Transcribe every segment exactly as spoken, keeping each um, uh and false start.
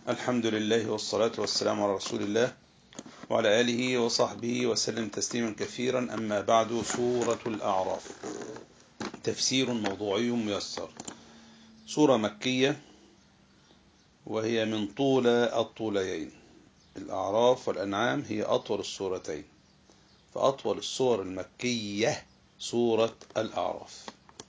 الحمد لله والصلاة والسلام على رسول الله وعلى آله وصحبه وسلم تسليما كثيرا. أما بعد، سورة الأعراف تفسير موضوعي ميسر. سورة مكية وهي من طول الطوليين. الأعراف والأنعام هي أطول السورتين، فأطول السور المكية سورة الأعراف،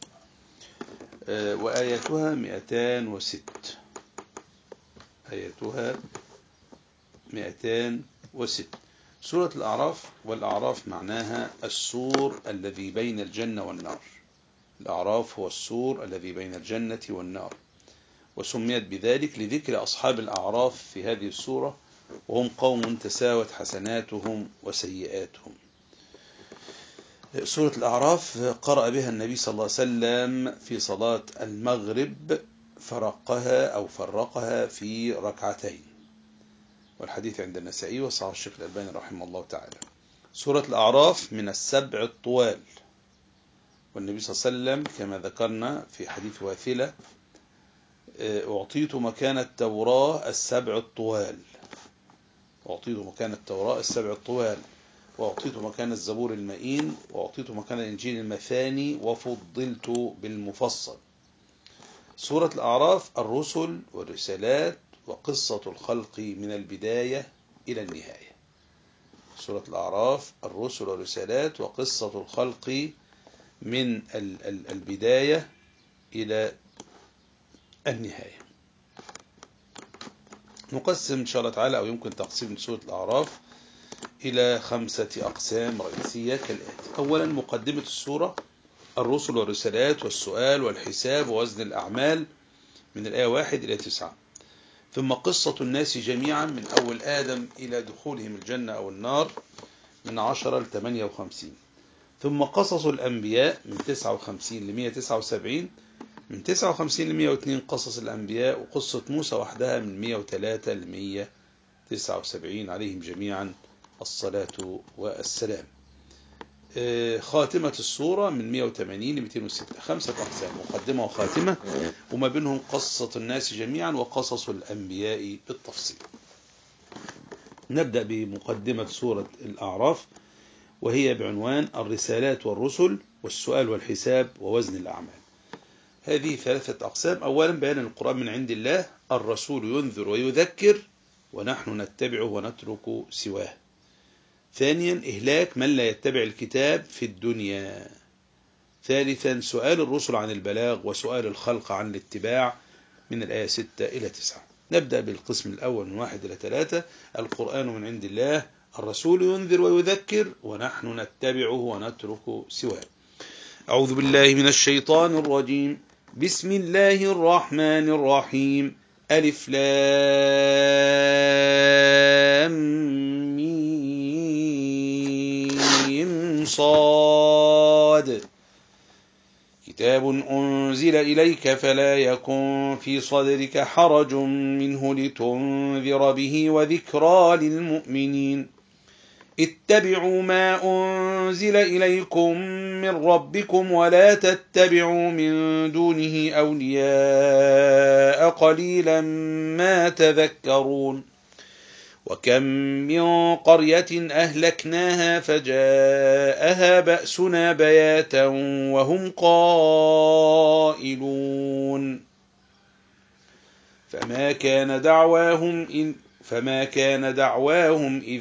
وآياتها مئتان وست آياتها مئتان وست. سورة الأعراف، والأعراف معناها السور الذي بين الجنة والنار. الأعراف هو السور الذي بين الجنة والنار، وسميت بذلك لذكر أصحاب الأعراف في هذه السورة، وهم قوم تساوت حسناتهم وسيئاتهم. سورة الأعراف قرأ بها النبي صلى الله عليه وسلم في صلاة المغرب، فرقها أو فرقها في ركعتين، والحديث عند النسائي وصححه الشيخ الألباني رحمه الله تعالى. سورة الأعراف من السبع الطوال، والنبي صلى الله عليه وسلم كما ذكرنا في حديث واثلة: أعطيت مكان التوراة السبع الطوال أعطيت مكان التوراة السبع الطوال وأعطيت مكان الزبور المئين، وأعطيت مكان الإنجيل المثاني، وفضلت بالمفصل. سورة الأعراف الرسل والرسالات وقصة الخلق من البداية إلى النهاية. سورة الأعراف الرسل والرسالات وقصة الخلق من البداية إلى النهاية. نقسم إن شاء الله تعالى، أو يمكن تقسيم سورة الأعراف إلى خمسة أقسام رئيسية كالآتي: أولا، مقدمة السورة، الرسل والرسالات والسؤال والحساب ووزن الأعمال من الآية واحد إلى تسعة. ثم قصة الناس جميعا من أول آدم إلى دخولهم الجنة أو النار من عشرة لثمانية وخمسين. ثم قصص الأنبياء من تسعة وخمسين لمئة وتسعة وسبعين. من تسعة وخمسين لمئة واثنين قصص الأنبياء، وقصة موسى وحدها من مئة وثلاثة لمئة وتسعة وسبعين، عليهم جميعا الصلاة والسلام. خاتمة السورة من مئة وثمانين لمئتين وستة. خمسة أقسام: مقدمة وخاتمة، وما بينهم قصة الناس جميعا وقصص الأنبياء بالتفصيل. نبدأ بمقدمة سورة الأعراف، وهي بعنوان الرسالات والرسل والسؤال والحساب ووزن الأعمال. هذه ثلاثة أقسام. أولا، بيان القرآن من عند الله، الرسول ينذر ويذكر ونحن نتبعه ونترك سواه. ثانيا، إهلاك من لا يتبع الكتاب في الدنيا. ثالثا، سؤال الرسل عن البلاغ وسؤال الخلق عن الاتباع من الآية ستة إلى تسعة. نبدأ بالقسم الأول من واحد إلى ثلاثة: القرآن من عند الله، الرسول ينذر ويذكر ونحن نتبعه ونترك سواه. أعوذ بالله من الشيطان الرجيم. بسم الله الرحمن الرحيم. ألف لام ميم صاد. كتاب أنزل إليك فلا يكن في صدرك حرج منه لتنذر به وذكرى للمؤمنين. اتبعوا ما أنزل إليكم من ربكم ولا تتبعوا من دونه أولياء قليلا ما تذكرون. وكم من قرية أهلكناها فجاءها بأسنا بياتا وهم قائلون. فما كان دعواهم إن فما كان دعواهم إذ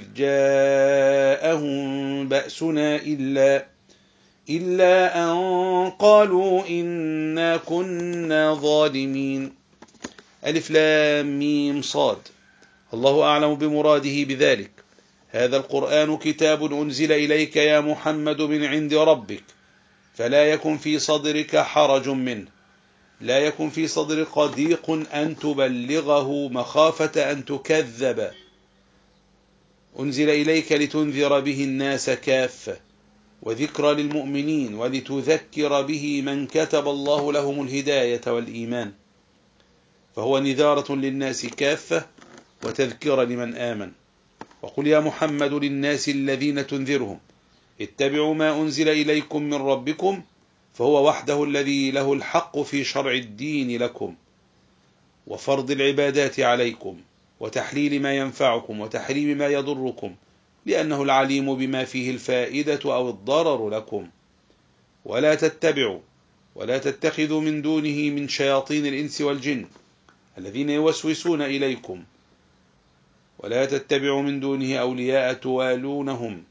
جاءهم بأسنا إلا إلا أن قالوا إنا كنا ظالمين. ألف لام ميم صاد. الله أعلم بمراده بذلك. هذا القرآن كتاب أنزل إليك يا محمد من عند ربك، فلا يكن في صدرك حرج منه، لا يكن في صدرك ضيق أن تبلغه مخافة أن تكذب. أنزل إليك لتنذر به الناس كافة، وذكرى للمؤمنين، ولتذكر به من كتب الله لهم الهداية والإيمان. فهو نذارة للناس كافة وتذكر لمن آمن. وقل يا محمد للناس الذين تنذرهم اتبعوا ما أنزل إليكم من ربكم، فهو وحده الذي له الحق في شرع الدين لكم وفرض العبادات عليكم، وتحليل ما ينفعكم وتحريم ما يضركم، لأنه العليم بما فيه الفائدة أو الضرر لكم. ولا تتبعوا ولا تتخذوا من دونه من شياطين الإنس والجن الذين يوسوسون إليكم، ولا تتبعوا من دونه أولياء توالونهم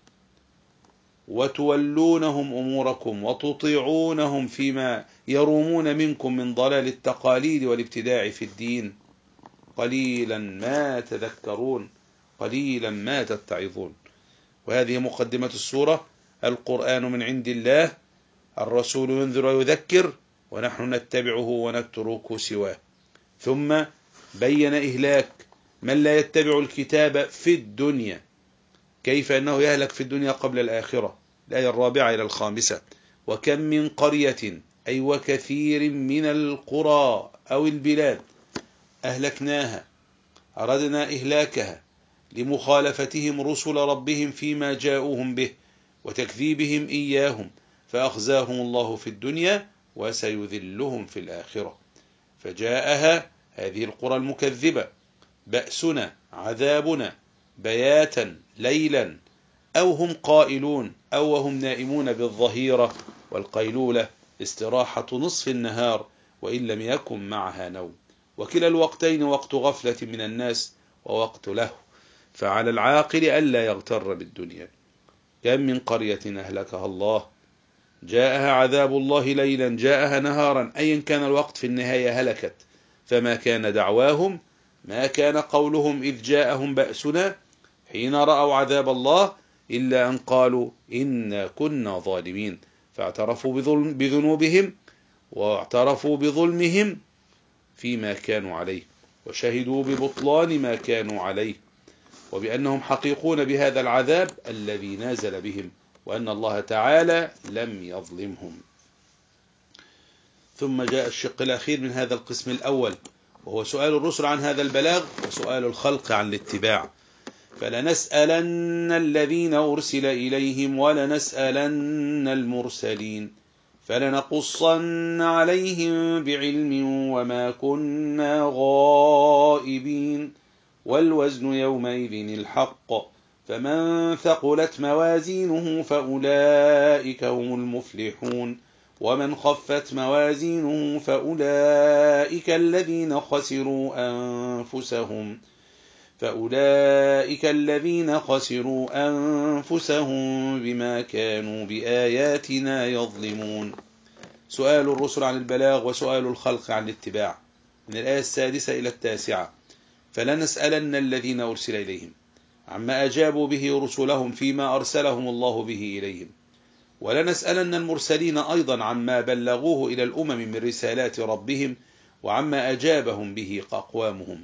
وتولونهم أموركم وتطيعونهم فيما يرومون منكم من ضلال التقاليد والابتداع في الدين، قليلا ما تذكرون، قليلا ما تتعظون. وهذه مقدمة السورة. القرآن من عند الله، الرسول ينذر ويذكر، ونحن نتبعه ونترك سواه. ثم بين إهلاك من لا يتبع الكتاب في الدنيا، كيف أنه يهلك في الدنيا قبل الآخرة. الآية الرابعة إلى الخامسة: وكم من قرية أي وكثير من القرى أو البلاد أهلكناها، أردنا إهلاكها لمخالفتهم رسل ربهم فيما جاءوهم به وتكذيبهم إياهم، فأخزاهم الله في الدنيا وسيذلهم في الآخرة. فجاءها هذه القرى المكذبة بأسنا عذابنا بياتا ليلا، أو هم قائلون أو وهم نائمون بالظهيرة، والقيلولة استراحة نصف النهار وإن لم يكن معها نوم، وكلا الوقتين وقت غفلة من الناس ووقت له، فعلى العاقل ألا يغتر بالدنيا. كم من قرية أهلكها الله، جاءها عذاب الله ليلا جاءها نهارا، أيا كان الوقت في النهاية هلكت. فما كان دعواهم، ما كان قولهم إذ جاءهم بأسنا حين رأوا عذاب الله، إلا أن قالوا إنا كنا ظالمين، فاعترفوا بظلم بذنوبهم واعترفوا بظلمهم فيما كانوا عليه، وشهدوا ببطلان ما كانوا عليه، وبأنهم حقيقون بهذا العذاب الذي نازل بهم، وأن الله تعالى لم يظلمهم. ثم جاء الشق الأخير من هذا القسم الأول، وهو سؤال الرسل عن هذا البلاغ وسؤال الخلق عن الاتباع. فلنسألن الذين أرسل إليهم ولنسألن المرسلين، فلنقصن عليهم بعلم وما كنا غائبين، والوزن يومئذ الحق، فمن ثقلت موازينه فأولئك هم المفلحون، ومن خفت موازينه فأولئك الذين خسروا أنفسهم فأولئك الذين خسروا أنفسهم بما كانوا بآياتنا يظلمون. سؤال الرسل عن البلاغ وسؤال الخلق عن الاتباع، من الآية السادسة إلى التاسعة. فلنسألن الذين أرسل إليهم عما أجابوا به رسلهم فيما أرسلهم الله به إليهم، ولنسألن المرسلين أيضا عما بلغوه إلى الأمم من رسالات ربهم وعما أجابهم به أقوامهم.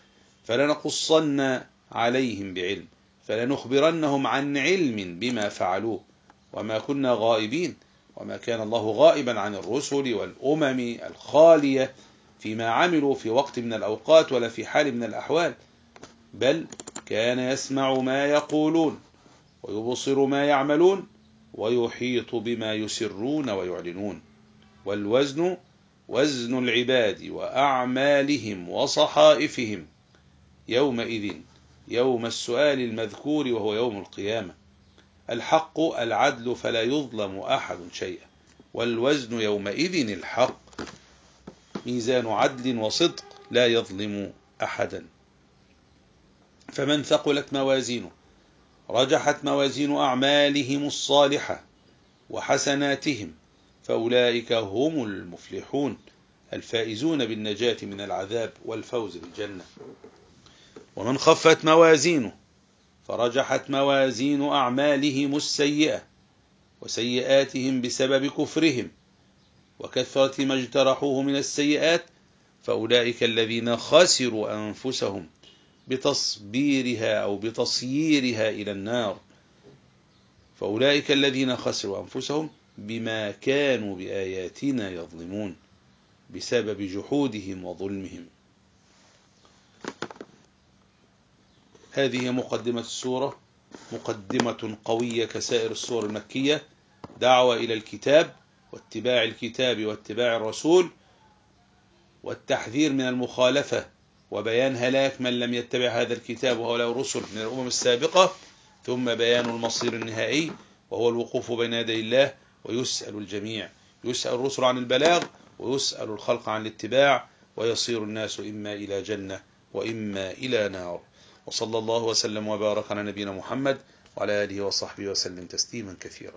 فلنقصن عليهم بعلم، فلنخبرنهم عن علم بما فعلوه، وما كنا غائبين، وما كان الله غائبا عن الرسل والأمم الخالية فيما عملوا في وقت من الأوقات ولا في حال من الأحوال، بل كان يسمع ما يقولون ويبصر ما يعملون ويحيط بما يسرون ويعلنون. والوزن وزن العباد وأعمالهم وصحائفهم يومئذ يوم السؤال المذكور وهو يوم القيامة. الحق العدل فلا يظلم أحد شيئا، والوزن يومئذ الحق، ميزان عدل وصدق لا يظلم أحدا. فمن ثقلت موازينه رجحت موازين أعمالهم الصالحة وحسناتهم، فأولئك هم المفلحون الفائزون بالنجاة من العذاب والفوز بالجنة. ومن خفت موازينه فرجحت موازين أعمالهم السيئة وسيئاتهم بسبب كفرهم وكثرة ما اجترحوه من السيئات، فأولئك الذين خسروا أنفسهم بتصبيرها أو بتصييرها إلى النار، فأولئك الذين خسروا أنفسهم بما كانوا بآياتنا يظلمون بسبب جحودهم وظلمهم. هذه مقدمة السورة، مقدمة قوية كسائر السور المكية، دعوة إلى الكتاب واتباع الكتاب واتباع الرسول، والتحذير من المخالفة وبيان هلاك من لم يتبع هذا الكتاب وهؤلاء الرسل من الأمم السابقة، ثم بيان المصير النهائي وهو الوقوف بين يدي الله ويسأل الجميع، يسأل الرسل عن البلاغ ويسأل الخلق عن الاتباع، ويصير الناس إما إلى جنة وإما إلى نار. وصلى الله وسلم وبارك على نبينا محمد وعلى آله وصحبه وسلم تسليما كثيرا.